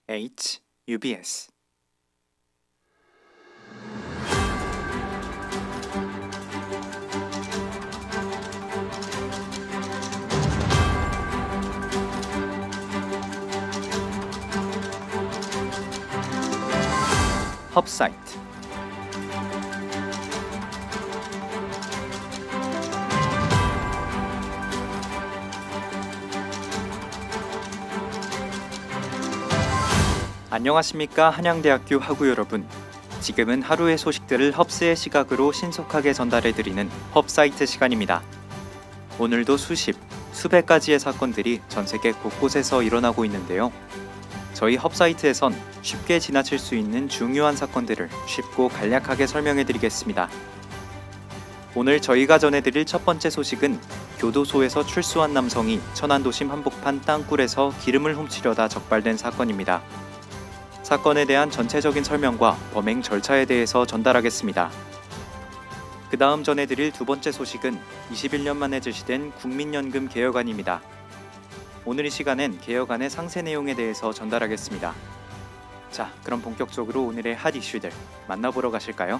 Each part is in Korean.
H, UBS. 헙사이트. 안녕하십니까, 한양대학교 학우 여러분. 지금은 하루의 소식들을 헙스의 시각으로 신속하게 전달해드리는 헙사이트 시간입니다. 오늘도 수십, 수백 가지의 사건들이 전 세계 곳곳에서 일어나고 있는데요. 저희 헙사이트에선 쉽게 지나칠 수 있는 중요한 사건들을 쉽고 간략하게 설명해드리겠습니다. 오늘 저희가 전해드릴 첫 번째 소식은 교도소에서 출소한 남성이 천안도심 한복판 땅굴에서 기름을 훔치려다 적발된 사건입니다. 사건에 대한 전체적인 설명과 범행 절차에 대해서 전달하겠습니다. 그 다음 전해드릴 두 번째 소식은 21년 만에 제시된 국민연금 개혁안입니다. 오늘 이 시간엔 개혁안의 상세 내용에 대해서 전달하겠습니다. 자, 그럼 본격적으로 오늘의 핫 이슈들 만나보러 가실까요?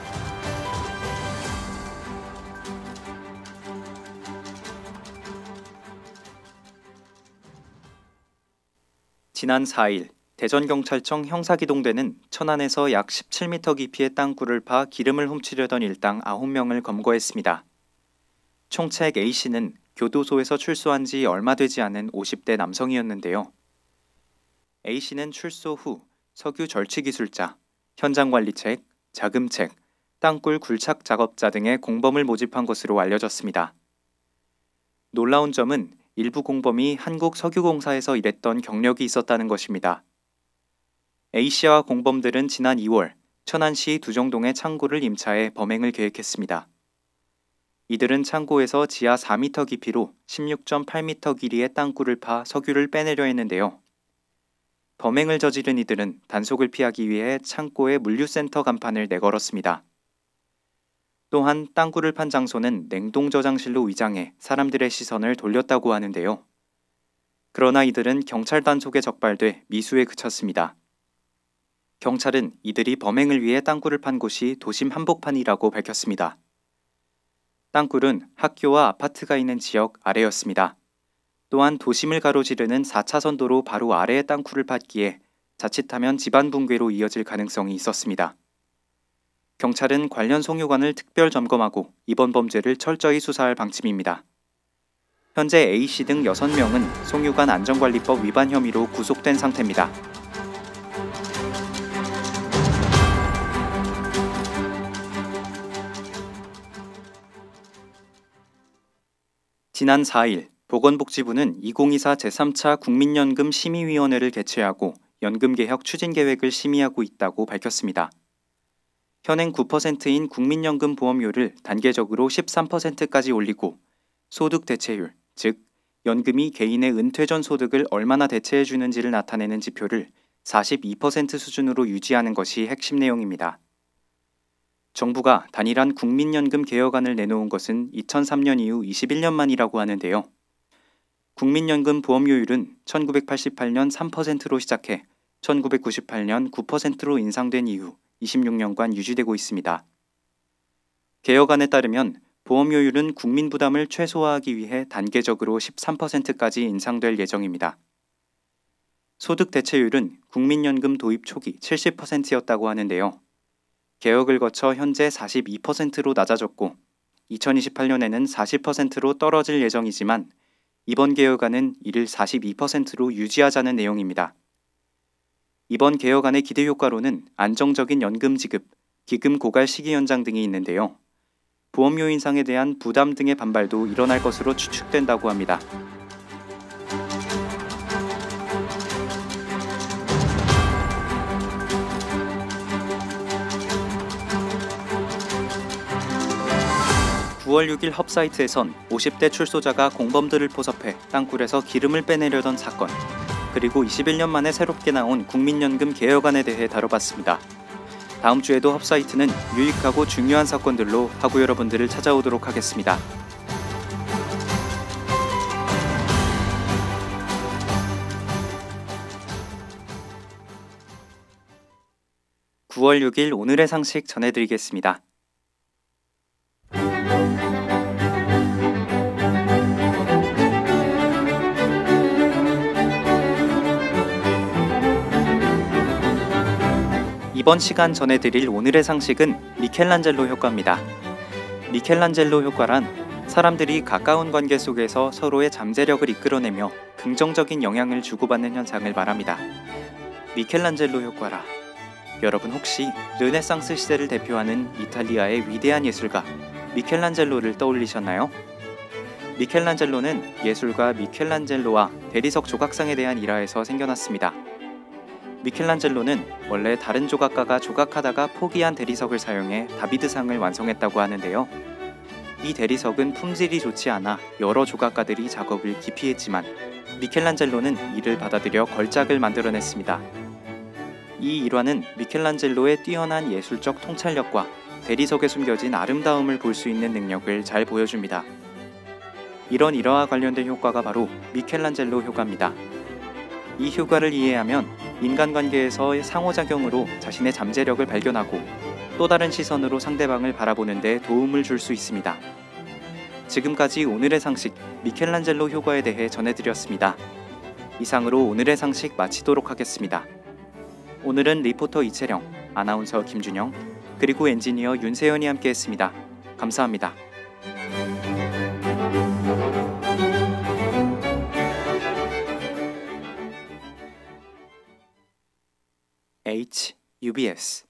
지난 4일 대전경찰청 형사기동대는 천안에서 약 17m 깊이의 땅굴을 파 기름을 훔치려던 일당 9명을 검거했습니다. 총책 A씨는 교도소에서 출소한 지 얼마 되지 않은 50대 남성이었는데요. A씨는 출소 후 석유 절취기술자, 현장관리책, 자금책, 땅굴 굴착 작업자 등의 공범을 모집한 것으로 알려졌습니다. 놀라운 점은 일부 공범이 한국석유공사에서 일했던 경력이 있었다는 것입니다. A씨와 공범들은 지난 2월 천안시 두정동의 창고를 임차해 범행을 계획했습니다. 이들은 창고에서 지하 4m 깊이로 16.8m 길이의 땅굴을 파 석유를 빼내려 했는데요. 범행을 저지른 이들은 단속을 피하기 위해 창고에 물류센터 간판을 내걸었습니다. 또한 땅굴을 판 장소는 냉동 저장실로 위장해 사람들의 시선을 돌렸다고 하는데요. 그러나 이들은 경찰 단속에 적발돼 미수에 그쳤습니다. 경찰은 이들이 범행을 위해 땅굴을 판 곳이 도심 한복판이라고 밝혔습니다. 땅굴은 학교와 아파트가 있는 지역 아래였습니다. 또한 도심을 가로지르는 4차선 도로 바로 아래에 땅굴을 팠기에 자칫하면 집안 붕괴로 이어질 가능성이 있었습니다. 경찰은 관련 송유관을 특별 점검하고 이번 범죄를 철저히 수사할 방침입니다. 현재 A씨 등 6명은 송유관 안전관리법 위반 혐의로 구속된 상태입니다. 지난 4일 보건복지부는 2024 제3차 국민연금 심의위원회를 개최하고 연금개혁 추진계획을 심의하고 있다고 밝혔습니다. 현행 9%인 국민연금 보험료를 단계적으로 13%까지 올리고 소득 대체율, 즉 연금이 개인의 은퇴 전 소득을 얼마나 대체해주는지를 나타내는 지표를 42% 수준으로 유지하는 것이 핵심 내용입니다. 정부가 단일한 국민연금 개혁안을 내놓은 것은 2003년 이후 21년 만이라고 하는데요. 국민연금 보험료율은 1988년 3%로 시작해 1998년 9%로 인상된 이후 26년간 유지되고 있습니다. 개혁안에 따르면 보험료율은 국민 부담을 최소화하기 위해 단계적으로 13%까지 인상될 예정입니다. 소득 대체율은 국민연금 도입 초기 70%였다고 하는데요. 개혁을 거쳐 현재 42%로 낮아졌고 2028년에는 40%로 떨어질 예정이지만 이번 개혁안은 이를 42%로 유지하자는 내용입니다. 이번 개혁안의 기대 효과로는 안정적인 연금 지급, 기금 고갈 시기 연장 등이 있는데요. 보험료 인상에 대한 부담 등의 반발도 일어날 것으로 추측된다고 합니다. 9월 6일 헙사이트에선 50대 출소자가 공범들을 포섭해 땅굴에서 기름을 빼내려던 사건, 그리고 21년 만에 새롭게 나온 국민연금 개혁안에 대해 다뤄봤습니다. 다음 주에도 헙사이트는 유익하고 중요한 사건들로 학우 여러분들을 찾아오도록 하겠습니다. 9월 6일 오늘의 상식 전해드리겠습니다. 이번 시간 전해드릴 오늘의 상식은 미켈란젤로 효과입니다. 미켈란젤로 효과란 사람들이 가까운 관계 속에서 서로의 잠재력을 이끌어내며 긍정적인 영향을 주고받는 현상을 말합니다. 미켈란젤로 효과라. 여러분 혹시 르네상스 시대를 대표하는 이탈리아의 위대한 예술가 미켈란젤로를 떠올리셨나요? 미켈란젤로는 예술가 미켈란젤로와 대리석 조각상에 대한 일화에서 생겨났습니다. 미켈란젤로는 원래 다른 조각가가 조각하다가 포기한 대리석을 사용해 다비드상을 완성했다고 하는데요. 이 대리석은 품질이 좋지 않아 여러 조각가들이 작업을 기피했지만 미켈란젤로는 이를 받아들여 걸작을 만들어냈습니다. 이 일화는 미켈란젤로의 뛰어난 예술적 통찰력과 대리석에 숨겨진 아름다움을 볼 수 있는 능력을 잘 보여줍니다. 이런 일화와 관련된 효과가 바로 미켈란젤로 효과입니다. 이 효과를 이해하면 인간관계에서의 상호작용으로 자신의 잠재력을 발견하고 또 다른 시선으로 상대방을 바라보는 데 도움을 줄 수 있습니다. 지금까지 오늘의 상식 미켈란젤로 효과에 대해 전해드렸습니다. 이상으로 오늘의 상식 마치도록 하겠습니다. 오늘은 리포터 이채령, 아나운서 김준영, 그리고 엔지니어 윤세연이 함께했습니다. 감사합니다. UBS